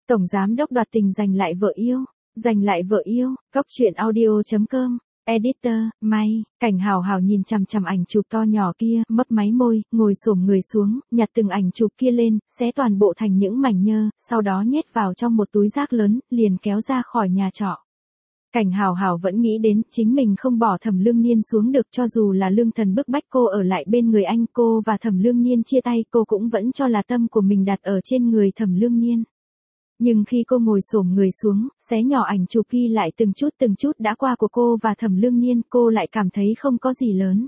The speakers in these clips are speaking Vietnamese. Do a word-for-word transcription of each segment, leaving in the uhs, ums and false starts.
Tổng giám đốc đoạt tình giành lại vợ yêu, giành lại vợ yêu, góc truyện audio.com, editor, May, Cảnh Hào Hào nhìn chằm chằm ảnh chụp to nhỏ kia, mấp máy môi, ngồi xổm người xuống, nhặt từng ảnh chụp kia lên, xé toàn bộ thành những mảnh nhơ, sau đó nhét vào trong một túi rác lớn, liền kéo ra khỏi nhà trọ. Cảnh Hào Hào vẫn nghĩ đến chính mình không bỏ Thẩm Lương Niên xuống được, cho dù là Lương Thần bức bách cô ở lại bên người anh, cô và Thẩm Lương Niên chia tay, cô cũng vẫn cho là tâm của mình đặt ở trên người Thẩm Lương Niên. Nhưng khi cô ngồi xổm người xuống, xé nhỏ ảnh chụp ghi lại từng chút từng chút đã qua của cô và Thẩm Lương Niên, cô lại cảm thấy không có gì lớn.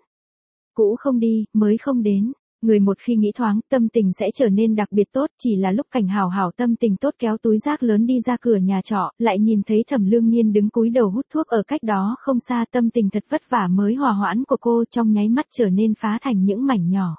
Cũ không đi, mới không đến. Người một khi nghĩ thoáng, tâm tình sẽ trở nên đặc biệt tốt, chỉ là lúc Cảnh Hào Hào tâm tình tốt kéo túi rác lớn đi ra cửa nhà trọ, lại nhìn thấy Thẩm Lương Niên đứng cúi đầu hút thuốc ở cách đó không xa, tâm tình thật vất vả mới hòa hoãn của cô trong nháy mắt trở nên phá thành những mảnh nhỏ.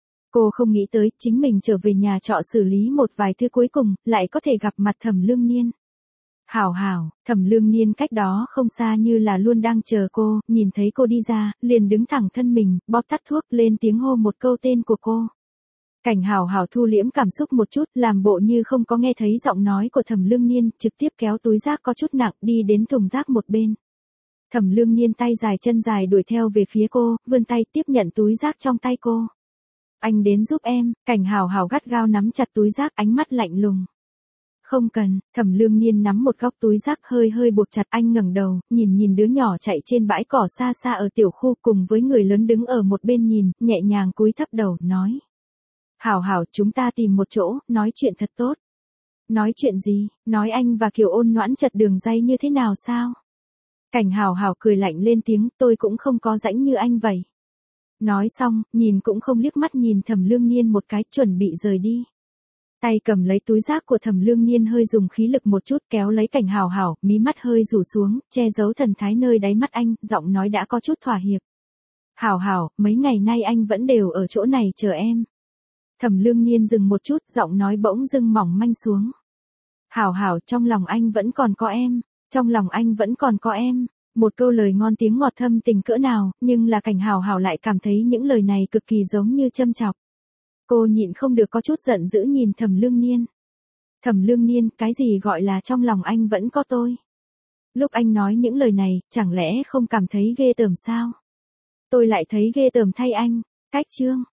Cô không nghĩ tới, chính mình trở về nhà trọ xử lý một vài thứ cuối cùng, lại có thể gặp mặt Thẩm Lương Niên. Hảo hảo, Thẩm Lương Niên cách đó không xa như là luôn đang chờ cô, nhìn thấy cô đi ra, liền đứng thẳng thân mình, bóp tắt thuốc, lên tiếng hô một câu tên của cô. Cảnh Hào Hào thu liễm cảm xúc một chút, làm bộ như không có nghe thấy giọng nói của Thẩm Lương Niên, trực tiếp kéo túi rác có chút nặng, đi đến thùng rác một bên. Thẩm Lương Niên tay dài chân dài đuổi theo về phía cô, vươn tay tiếp nhận túi rác trong tay cô. Anh đến giúp em, Cảnh Hào Hào gắt gao nắm chặt túi rác, ánh mắt lạnh lùng. Không cần, Thẩm Lương Niên nắm một góc túi rác hơi hơi buộc chặt, anh ngẩng đầu, nhìn nhìn đứa nhỏ chạy trên bãi cỏ xa xa ở tiểu khu cùng với người lớn đứng ở một bên nhìn, nhẹ nhàng cúi thấp đầu, nói. Hảo hảo, chúng ta tìm một chỗ, nói chuyện thật tốt. Nói chuyện gì, nói anh và Kiều Ôn Noãn chật đường dây như thế nào sao? Cảnh Hào Hào cười lạnh lên tiếng, tôi cũng không có rãnh như anh vậy. Nói xong, nhìn cũng không liếc mắt nhìn Thẩm Lương Niên một cái, chuẩn bị rời đi. Tay cầm lấy túi rác của Thẩm Lương Niên hơi dùng khí lực một chút kéo lấy Cảnh Hào Hào, mí mắt hơi rủ xuống, che giấu thần thái nơi đáy mắt anh, giọng nói đã có chút thỏa hiệp. Hào Hào, mấy ngày nay anh vẫn đều ở chỗ này chờ em. Thẩm Lương Niên dừng một chút, giọng nói bỗng dưng mỏng manh xuống. Hào Hào, trong lòng anh vẫn còn có em, trong lòng anh vẫn còn có em. Một câu lời ngon tiếng ngọt thâm tình cỡ nào, nhưng là Cảnh Hào Hào lại cảm thấy những lời này cực kỳ giống như châm chọc. Cô nhịn không được có chút giận dữ nhìn Thẩm Lương Niên. Thẩm Lương Niên, cái gì gọi là trong lòng anh vẫn có tôi? Lúc anh nói những lời này, chẳng lẽ không cảm thấy ghê tởm sao? Tôi lại thấy ghê tởm thay anh. Cách chương.